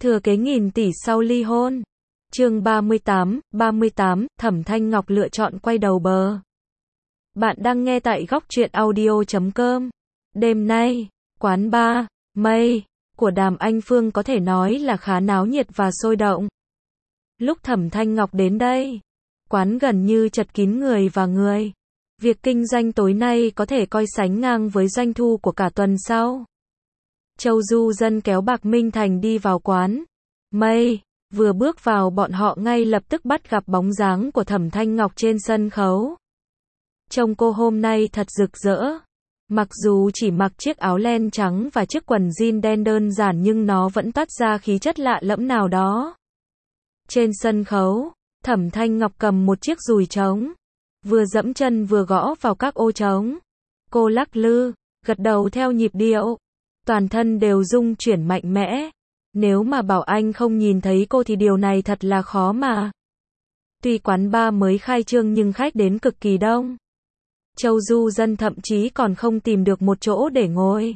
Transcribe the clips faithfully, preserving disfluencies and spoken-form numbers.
Thừa kế nghìn tỷ sau ly hôn. Chương ba mươi tám, ba mươi tám, Thẩm Thanh Ngọc lựa chọn quay đầu bờ. Bạn đang nghe tại góc truyện audio chấm com. Đêm nay, quán bar, mây, của Đàm Anh Phương có thể nói là khá náo nhiệt và sôi động. Lúc Thẩm Thanh Ngọc đến đây, quán gần như chật kín người và người. Việc kinh doanh tối nay có thể coi sánh ngang với doanh thu của cả tuần sau. Châu Du Dân kéo Bạc Minh Thành đi vào quán mây. Vừa bước vào bọn họ ngay lập tức bắt gặp bóng dáng của Thẩm Thanh Ngọc trên sân khấu. Trông cô hôm nay thật rực rỡ. Mặc dù chỉ mặc chiếc áo len trắng và chiếc quần jean đen đơn giản nhưng nó vẫn toát ra khí chất lạ lẫm nào đó. Trên sân khấu, Thẩm Thanh Ngọc cầm một chiếc dùi trống. Vừa dẫm chân vừa gõ vào các ô trống. Cô lắc lư, gật đầu theo nhịp điệu. Toàn thân đều rung chuyển mạnh mẽ. Nếu mà bảo anh không nhìn thấy cô thì điều này thật là khó mà. Tuy quán bar mới khai trương nhưng khách đến cực kỳ đông. Châu Du Dân thậm chí còn không tìm được một chỗ để ngồi.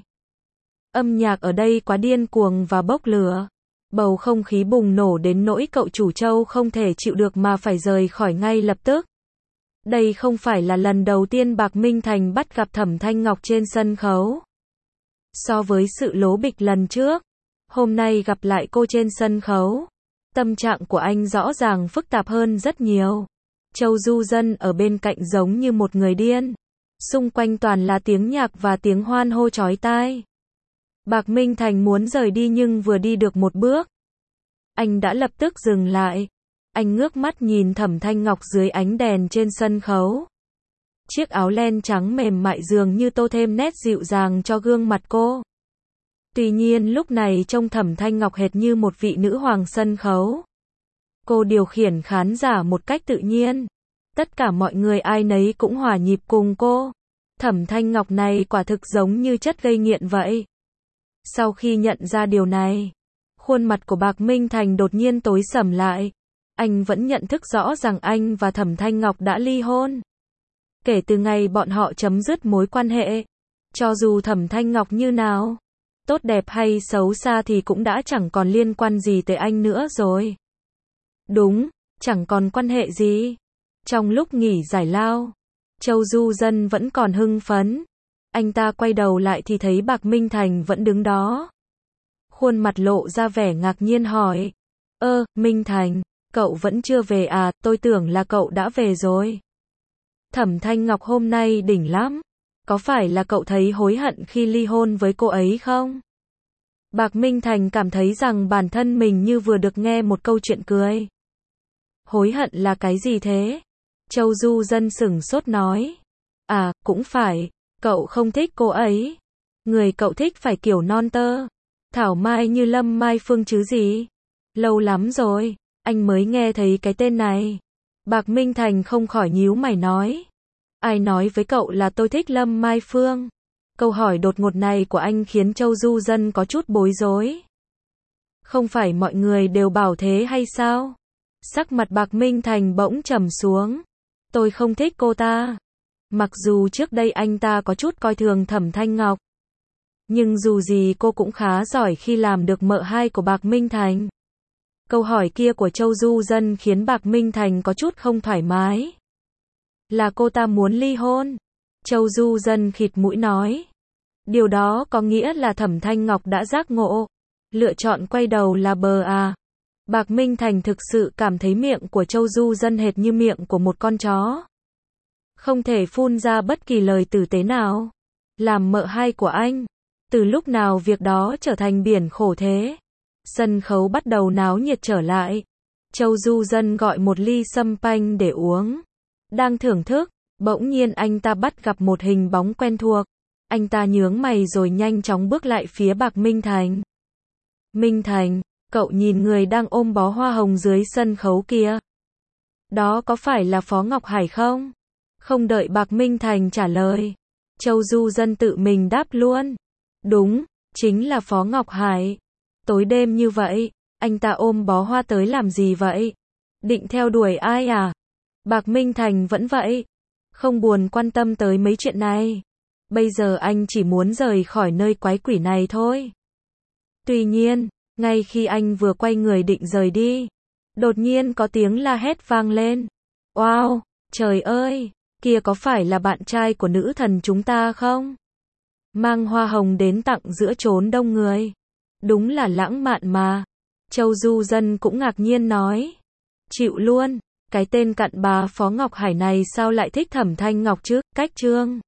Âm nhạc ở đây quá điên cuồng và bốc lửa. Bầu không khí bùng nổ đến nỗi cậu chủ Châu không thể chịu được mà phải rời khỏi ngay lập tức. Đây không phải là lần đầu tiên Bạc Minh Thành bắt gặp Thẩm Thanh Ngọc trên sân khấu. So với sự lố bịch lần trước, hôm nay gặp lại cô trên sân khấu, tâm trạng của anh rõ ràng phức tạp hơn rất nhiều. Châu Du Dân ở bên cạnh giống như một người điên. Xung quanh toàn là tiếng nhạc và tiếng hoan hô chói tai. Bạc Minh Thành muốn rời đi nhưng vừa đi được một bước, anh đã lập tức dừng lại. Anh ngước mắt nhìn Thẩm Thanh Ngọc dưới ánh đèn trên sân khấu. Chiếc áo len trắng mềm mại dường như tô thêm nét dịu dàng cho gương mặt cô. Tuy nhiên lúc này trông Thẩm Thanh Ngọc hệt như một vị nữ hoàng sân khấu. Cô điều khiển khán giả một cách tự nhiên. Tất cả mọi người ai nấy cũng hòa nhịp cùng cô. Thẩm Thanh Ngọc này quả thực giống như chất gây nghiện vậy. Sau khi nhận ra điều này, khuôn mặt của Bạc Minh Thành đột nhiên tối sầm lại. Anh vẫn nhận thức rõ rằng anh và Thẩm Thanh Ngọc đã ly hôn. Kể từ ngày bọn họ chấm dứt mối quan hệ, cho dù Thẩm Thanh Ngọc như nào, tốt đẹp hay xấu xa thì cũng đã chẳng còn liên quan gì tới anh nữa rồi. Đúng, chẳng còn quan hệ gì. Trong lúc nghỉ giải lao, Châu Du Dân vẫn còn hưng phấn. Anh ta quay đầu lại thì thấy Bạc Minh Thành vẫn đứng đó. Khuôn mặt lộ ra vẻ ngạc nhiên hỏi. Ơ, Minh Thành, cậu vẫn chưa về à, tôi tưởng là cậu đã về rồi. Thẩm Thanh Ngọc hôm nay đỉnh lắm. Có phải là cậu thấy hối hận khi ly hôn với cô ấy không? Bạc Minh Thành cảm thấy rằng bản thân mình như vừa được nghe một câu chuyện cười. Hối hận là cái gì thế? Châu Du Dân sửng sốt nói. À, cũng phải, cậu không thích cô ấy. Người cậu thích phải kiểu non tơ, thảo mai như Lâm Mai Phương chứ gì. Lâu lắm rồi, anh mới nghe thấy cái tên này. Bạc Minh Thành không khỏi nhíu mày nói. Ai nói với cậu là tôi thích Lâm Mai Phương? Câu hỏi đột ngột này của anh khiến Châu Du Dân có chút bối rối. Không phải mọi người đều bảo thế hay sao? Sắc mặt Bạc Minh Thành bỗng trầm xuống. Tôi không thích cô ta. Mặc dù trước đây anh ta có chút coi thường Thẩm Thanh Ngọc, nhưng dù gì cô cũng khá giỏi khi làm được mợ hai của Bạc Minh Thành. Câu hỏi kia của Châu Du Dân khiến Bạc Minh Thành có chút không thoải mái. Là cô ta muốn ly hôn? Châu Du Dân khịt mũi nói. Điều đó có nghĩa là Thẩm Thanh Ngọc đã giác ngộ, lựa chọn quay đầu là bờ à? Bạc Minh Thành thực sự cảm thấy miệng của Châu Du Dân hệt như miệng của một con chó. Không thể phun ra bất kỳ lời tử tế nào. Làm mợ hai của anh, từ lúc nào việc đó trở thành biển khổ thế? Sân khấu bắt đầu náo nhiệt trở lại. Châu Du Dân gọi một ly sâm panh để uống. Đang thưởng thức, bỗng nhiên anh ta bắt gặp một hình bóng quen thuộc. Anh ta nhướng mày rồi nhanh chóng bước lại phía Bạc Minh Thành. Minh Thành, cậu nhìn người đang ôm bó hoa hồng dưới sân khấu kia. Đó có phải là Phó Ngọc Hải không? Không đợi Bạc Minh Thành trả lời, Châu Du Dân tự mình đáp luôn. Đúng, chính là Phó Ngọc Hải. Tối đêm như vậy, anh ta ôm bó hoa tới làm gì vậy? Định theo đuổi ai à? Bạc Minh Thành vẫn vậy, không buồn quan tâm tới mấy chuyện này. Bây giờ anh chỉ muốn rời khỏi nơi quái quỷ này thôi. Tuy nhiên, Ngay khi anh vừa quay người định rời đi, đột nhiên có tiếng la hét vang lên. Wow, trời ơi, kia có phải là bạn trai của nữ thần chúng ta không? Mang hoa hồng đến tặng giữa chốn đông người. Đúng là lãng mạn mà. Châu Du Dân cũng ngạc nhiên nói. Chịu luôn, cái tên cặn bá Phó Ngọc Hải này sao lại thích Thẩm Thanh Ngọc chứ? Cách chương